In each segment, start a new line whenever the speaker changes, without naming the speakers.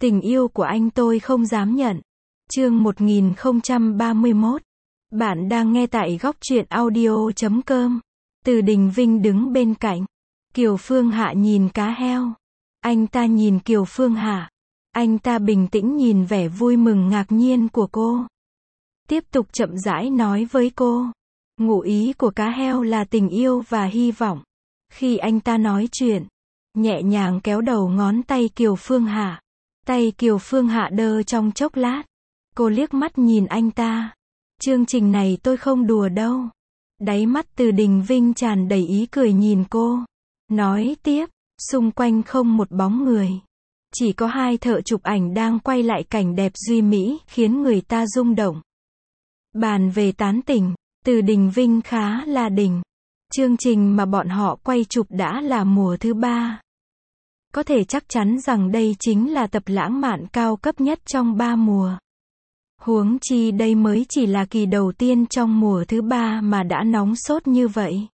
Tình yêu của anh tôi không dám nhận. Chương 1031. Bạn đang nghe tại góc truyện audio.com. Từ Đình Vinh đứng bên cạnh. Kiều Phương Hạ nhìn cá heo. Anh ta nhìn Kiều Phương Hạ. Anh ta bình tĩnh nhìn vẻ vui mừng ngạc nhiên của cô. Tiếp tục chậm rãi nói với cô. Ngụ ý của cá heo là tình yêu và hy vọng. Khi anh ta nói chuyện, nhẹ nhàng kéo đầu ngón tay Kiều Phương Hạ. Tay Kiều Phương Hạ đơ trong chốc lát. Cô liếc mắt nhìn anh ta. Chương trình này tôi không đùa đâu. Đáy mắt Từ Đình Vinh tràn đầy ý cười nhìn cô. Nói tiếp, xung quanh không một bóng người. Chỉ có hai thợ chụp ảnh đang quay lại cảnh đẹp duy mỹ, khiến người ta rung động. Bàn về tán tỉnh, Từ Đình Vinh khá là đỉnh. Chương trình mà bọn họ quay chụp đã là mùa thứ 3. Có thể chắc chắn rằng đây chính là tập lãng mạn cao cấp nhất trong 3 mùa. Huống chi đây mới chỉ là kỳ đầu tiên trong mùa thứ 3 mà đã nóng sốt như vậy.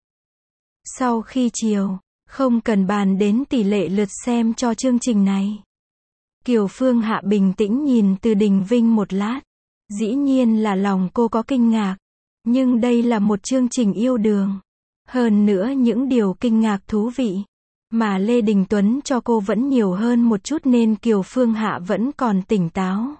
Sau khi chiều, không cần bàn đến tỷ lệ lượt xem cho chương trình này. Kiều Phương Hạ bình tĩnh nhìn Từ Đình Vinh một lát. Dĩ nhiên là lòng cô có kinh ngạc. Nhưng đây là một chương trình yêu đương. Hơn nữa những điều kinh ngạc thú vị mà Lê Đình Tuấn cho cô vẫn nhiều hơn một chút nên Kiều Phương Hạ vẫn còn tỉnh táo.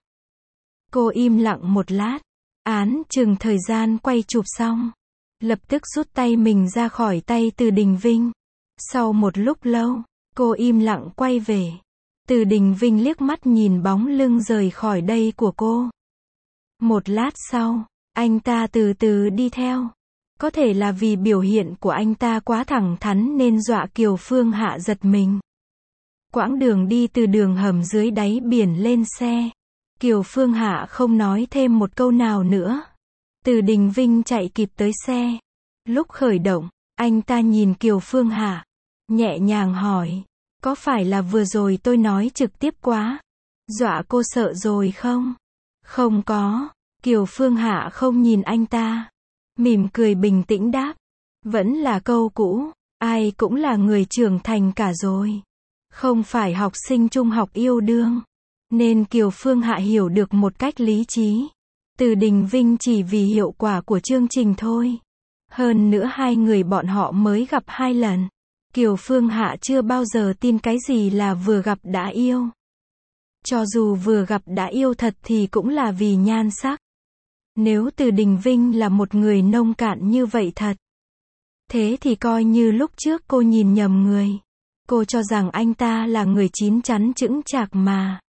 Cô im lặng một lát, chừng thời gian quay chụp xong, lập tức rút tay mình ra khỏi tay Từ Đình Vinh. Sau một lúc lâu, cô im lặng quay về. Từ Đình Vinh liếc mắt nhìn bóng lưng rời khỏi đây của cô. Một lát sau, anh ta từ từ đi theo. Có thể là vì biểu hiện của anh ta quá thẳng thắn nên dọa Kiều Phương Hạ giật mình. Quãng đường đi từ đường hầm dưới đáy biển lên xe. Kiều Phương Hạ không nói thêm một câu nào nữa. Từ Đình Vinh chạy kịp tới xe. Lúc khởi động, anh ta nhìn Kiều Phương Hạ, nhẹ nhàng hỏi, có phải là vừa rồi tôi nói trực tiếp quá, dọa cô sợ rồi không? Không có. Kiều Phương Hạ không nhìn anh ta, mỉm cười bình tĩnh đáp, vẫn là câu cũ, ai cũng là người trưởng thành cả rồi, không phải học sinh trung học yêu đương. Nên Kiều Phương Hạ hiểu được một cách lý trí. Từ Đình Vinh chỉ vì hiệu quả của chương trình thôi. Hơn nữa hai người bọn họ mới gặp 2 lần. Kiều Phương Hạ chưa bao giờ tin cái gì là vừa gặp đã yêu. Cho dù vừa gặp đã yêu thật thì cũng là vì nhan sắc. Nếu Từ Đình Vinh là một người nông cạn như vậy thật, thế thì coi như lúc trước cô nhìn nhầm người. Cô cho rằng anh ta là người chín chắn chững chạc mà.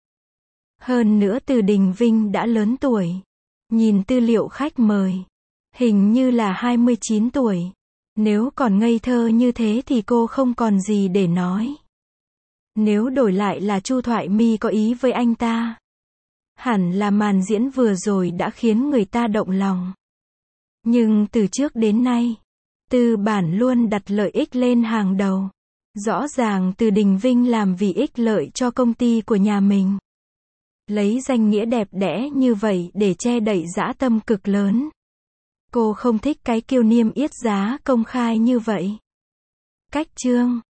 Hơn nữa Từ Đình Vinh đã lớn tuổi. Nhìn tư liệu khách mời, hình như là 29 tuổi. Nếu còn ngây thơ như thế thì cô không còn gì để nói. Nếu đổi lại là Chu Thoại My có ý với anh ta, hẳn là màn diễn vừa rồi đã khiến người ta động lòng. Nhưng từ trước đến nay, tư bản luôn đặt lợi ích lên hàng đầu. Rõ ràng Từ Đình Vinh làm vì ích lợi cho công ty của nhà mình. Lấy danh nghĩa đẹp đẽ như vậy để che đậy dã tâm cực lớn. Cô không thích cái kiêu niêm yết giá công khai như vậy. Cách chương